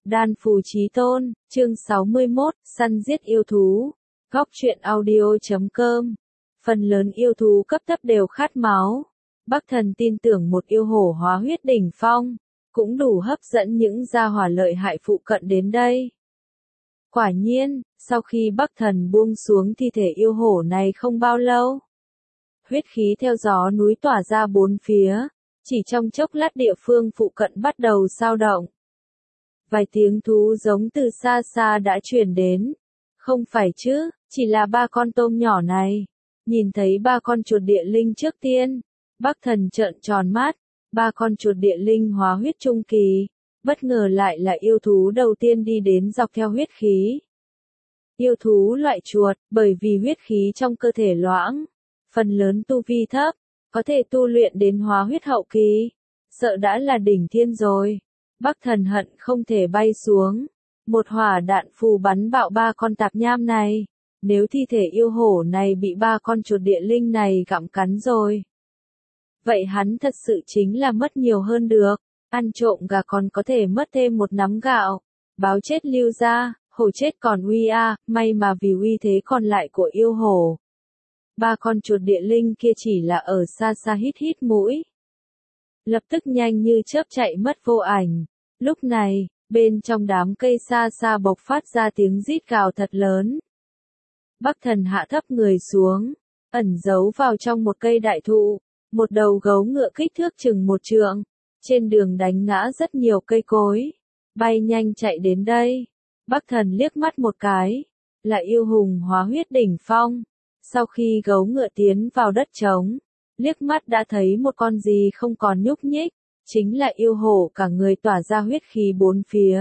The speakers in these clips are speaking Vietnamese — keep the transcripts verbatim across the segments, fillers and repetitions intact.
Đan Phù Chí Tôn, chương sáu mươi mốt, săn giết yêu thú. Góc truyện audio chấm com. Phần lớn yêu thú cấp thấp đều khát máu. Bắc Thần tin tưởng một yêu hổ hóa huyết đỉnh phong, cũng đủ hấp dẫn những gia hỏa lợi hại phụ cận đến đây. Quả nhiên, sau khi Bắc Thần buông xuống thi thể yêu hổ này không bao lâu, huyết khí theo gió núi tỏa ra bốn phía, chỉ trong chốc lát địa phương phụ cận bắt đầu xao động. Vài tiếng thú giống từ xa xa đã truyền đến. Không phải chứ, chỉ là ba con tôm nhỏ này. Nhìn thấy ba con chuột địa linh trước tiên, Bắc Thần trợn tròn mắt, ba con chuột địa linh hóa huyết trung kỳ, bất ngờ lại là yêu thú đầu tiên đi đến dọc theo huyết khí. Yêu thú loại chuột, bởi vì huyết khí trong cơ thể loãng, phần lớn tu vi thấp, có thể tu luyện đến hóa huyết hậu kỳ, sợ đã là đỉnh thiên rồi. Bắc Thần hận không thể bay xuống, một hỏa đạn phù bắn bạo ba con tạp nham này, nếu thi thể yêu hổ này bị ba con chuột địa linh này gặm cắn rồi. Vậy hắn thật sự chính là mất nhiều hơn được, ăn trộm gà còn có thể mất thêm một nắm gạo, báo chết lưu ra, hổ chết còn uy a, may mà vì uy thế còn lại của yêu hổ. Ba con chuột địa linh kia chỉ là ở xa xa hít hít mũi, lập tức nhanh như chớp chạy mất vô ảnh. Lúc này, bên trong đám cây xa xa bộc phát ra tiếng rít gào thật lớn. Bắc Thần hạ thấp người xuống, ẩn giấu vào trong một cây đại thụ, một đầu gấu ngựa kích thước chừng một trượng, trên đường đánh ngã rất nhiều cây cối, bay nhanh chạy đến đây. Bắc Thần liếc mắt một cái, là yêu hùng hóa huyết đỉnh phong. Sau khi gấu ngựa tiến vào đất trống, liếc mắt đã thấy một con gì không còn nhúc nhích, chính là yêu hổ cả người tỏa ra huyết khí bốn phía.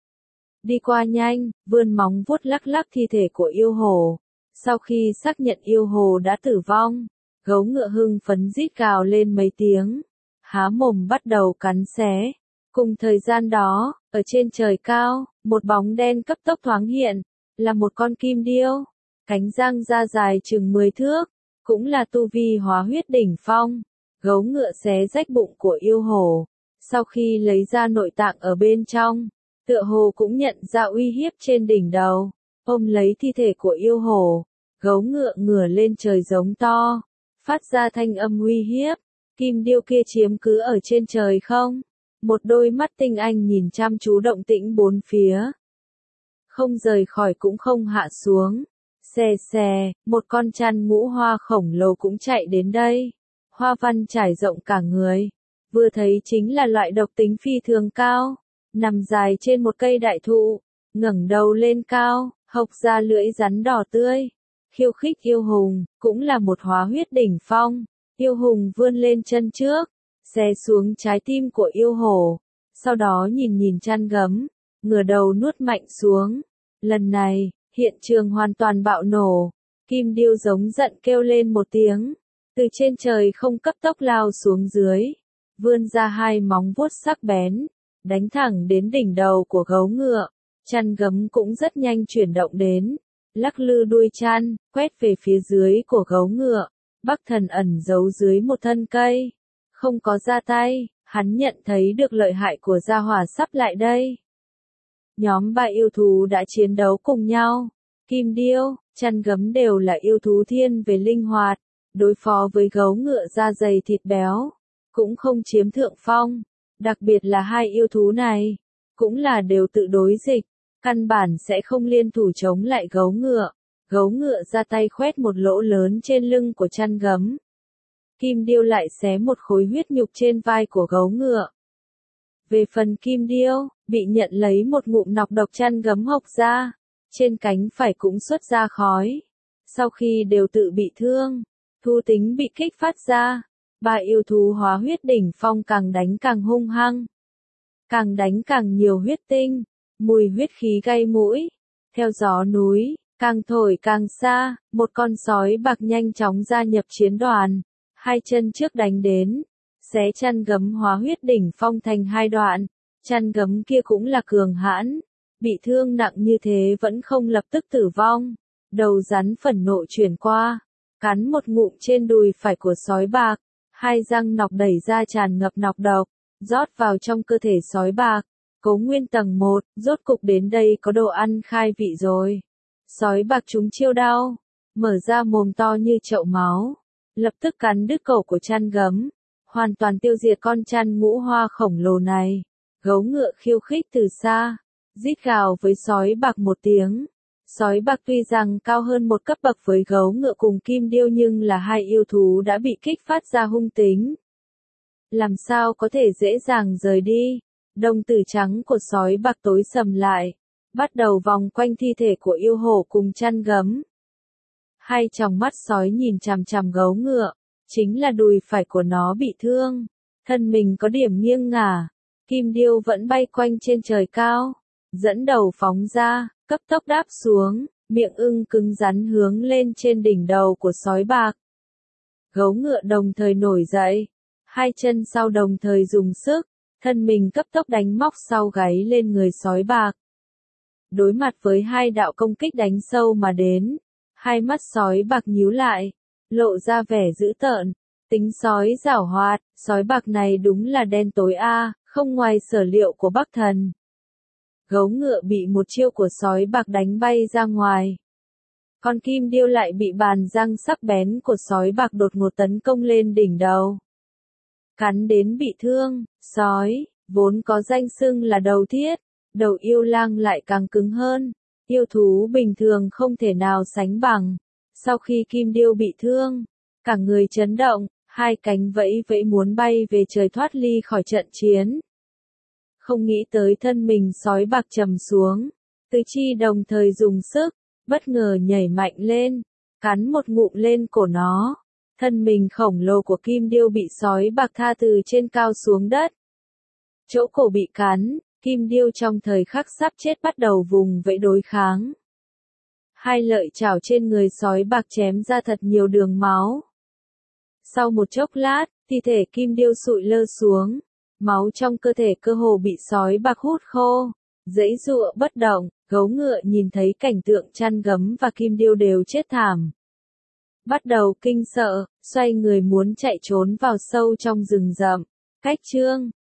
Đi qua nhanh, vươn móng vuốt lắc lắc thi thể của yêu hổ. Sau khi xác nhận yêu hổ đã tử vong, gấu ngựa hưng phấn rít gào lên mấy tiếng, há mồm bắt đầu cắn xé. Cùng thời gian đó, ở trên trời cao, một bóng đen cấp tốc thoáng hiện, là một con kim điêu, cánh răng ra dài chừng mười thước, cũng là tu vi hóa huyết đỉnh phong. Gấu ngựa xé rách bụng của yêu hổ, sau khi lấy ra nội tạng ở bên trong, tựa hồ cũng nhận ra uy hiếp trên đỉnh đầu, ôm lấy thi thể của yêu hổ, gấu ngựa ngửa lên trời giống to, phát ra thanh âm uy hiếp. Kim điêu kia chiếm cứ ở trên trời không? Một đôi mắt tinh anh nhìn chăm chú động tĩnh bốn phía, không rời khỏi cũng không hạ xuống. Xè xè, một con chăn ngũ hoa khổng lồ cũng chạy đến đây. Hoa văn trải rộng cả người, vừa thấy chính là loại độc tính phi thường cao, nằm dài trên một cây đại thụ, ngẩng đầu lên cao, hộc ra lưỡi rắn đỏ tươi, khiêu khích yêu hùng, cũng là một hóa huyết đỉnh phong. Yêu hùng vươn lên chân trước, xé xuống trái tim của yêu hổ, sau đó nhìn nhìn chăn gấm, ngửa đầu nuốt mạnh xuống. Lần này, hiện trường hoàn toàn bạo nổ, kim điêu giống giận kêu lên một tiếng, từ trên trời không cấp tốc lao xuống dưới, vươn ra hai móng vuốt sắc bén, đánh thẳng đến đỉnh đầu của gấu ngựa. Chăn gấm cũng rất nhanh chuyển động đến, lắc lư đuôi chăn, quét về phía dưới của gấu ngựa. Bắc Thần ẩn giấu dưới một thân cây, không có ra tay, hắn nhận thấy được lợi hại của gia hỏa sắp lại đây. Nhóm ba yêu thú đã chiến đấu cùng nhau, kim điêu, chăn gấm đều là yêu thú thiên về linh hoạt, đối phó với gấu ngựa da dày thịt béo, cũng không chiếm thượng phong. Đặc biệt là hai yêu thú này, cũng là đều tự đối dịch, căn bản sẽ không liên thủ chống lại gấu ngựa. Gấu ngựa ra tay khoét một lỗ lớn trên lưng của chăn gấm. Kim điêu lại xé một khối huyết nhục trên vai của gấu ngựa. Về phần kim điêu, bị nhận lấy một ngụm nọc độc chăn gấm hộc ra, trên cánh phải cũng xuất ra khói. Sau khi đều tự bị thương, thú tính bị kích phát ra, ba yêu thú hóa huyết đỉnh phong càng đánh càng hung hăng, càng đánh càng nhiều huyết tinh, mùi huyết khí gây mũi. Theo gió núi, càng thổi càng xa, một con sói bạc nhanh chóng gia nhập chiến đoàn, hai chân trước đánh đến, xé chăn gấm hóa huyết đỉnh phong thành hai đoạn. Chăn gấm kia cũng là cường hãn, bị thương nặng như thế vẫn không lập tức tử vong. Đầu rắn phẫn nộ chuyển qua, cắn một ngụm trên đùi phải của sói bạc, hai răng nọc đẩy ra tràn ngập nọc độc, rót vào trong cơ thể sói bạc. Cố Nguyên tầng một, rốt cục đến đây có đồ ăn khai vị rồi. Sói bạc chúng chiêu đau, mở ra mồm to như chậu máu, lập tức cắn đứt cổ của chăn gấm, hoàn toàn tiêu diệt con chăn ngũ hoa khổng lồ này. Gấu ngựa khiêu khích từ xa, rít gào với sói bạc một tiếng. Sói bạc tuy rằng cao hơn một cấp bậc với gấu ngựa cùng kim điêu nhưng là hai yêu thú đã bị kích phát ra hung tính. Làm sao có thể dễ dàng rời đi? Đồng tử trắng của sói bạc tối sầm lại, bắt đầu vòng quanh thi thể của yêu hổ cùng chăn gấm. Hai tròng mắt sói nhìn chằm chằm gấu ngựa, chính là đùi phải của nó bị thương, thân mình có điểm nghiêng ngả. Kim điêu vẫn bay quanh trên trời cao, dẫn đầu phóng ra, cấp tốc đáp xuống, miệng ưng cứng rắn hướng lên trên đỉnh đầu của sói bạc. Gấu ngựa đồng thời nổi dậy, hai chân sau đồng thời dùng sức, thân mình cấp tốc đánh móc sau gáy lên người sói bạc. Đối mặt với hai đạo công kích đánh sâu mà đến, hai mắt sói bạc nhíu lại, lộ ra vẻ dữ tợn, tính sói giảo hoạt, sói bạc này đúng là đen tối a, không ngoài sở liệu của Bắc Thần. Gấu ngựa bị một chiêu của sói bạc đánh bay ra ngoài. Con kim điêu lại bị bàn răng sắc bén của sói bạc đột ngột tấn công lên đỉnh đầu. Cắn đến bị thương, sói, vốn có danh xưng là đầu thiết, đầu yêu lang lại càng cứng hơn. Yêu thú bình thường không thể nào sánh bằng. Sau khi kim điêu bị thương, cả người chấn động, hai cánh vẫy vẫy muốn bay về trời thoát ly khỏi trận chiến. Không nghĩ tới thân mình sói bạc trầm xuống, tứ chi đồng thời dùng sức, bất ngờ nhảy mạnh lên, cắn một ngụm lên cổ nó. Thân mình khổng lồ của kim điêu bị sói bạc tha từ trên cao xuống đất. Chỗ cổ bị cắn, kim điêu trong thời khắc sắp chết bắt đầu vùng vẫy đối kháng. Hai lợi chảo trên người sói bạc chém ra thật nhiều đường máu. Sau một chốc lát, thi thể kim điêu sụi lơ xuống, máu trong cơ thể cơ hồ bị sói bạc hút khô, giãy giụa bất động. Gấu ngựa nhìn thấy cảnh tượng chăn gấm và kim điêu đều chết thảm, bắt đầu kinh sợ, xoay người muốn chạy trốn vào sâu trong rừng rậm. Cách chương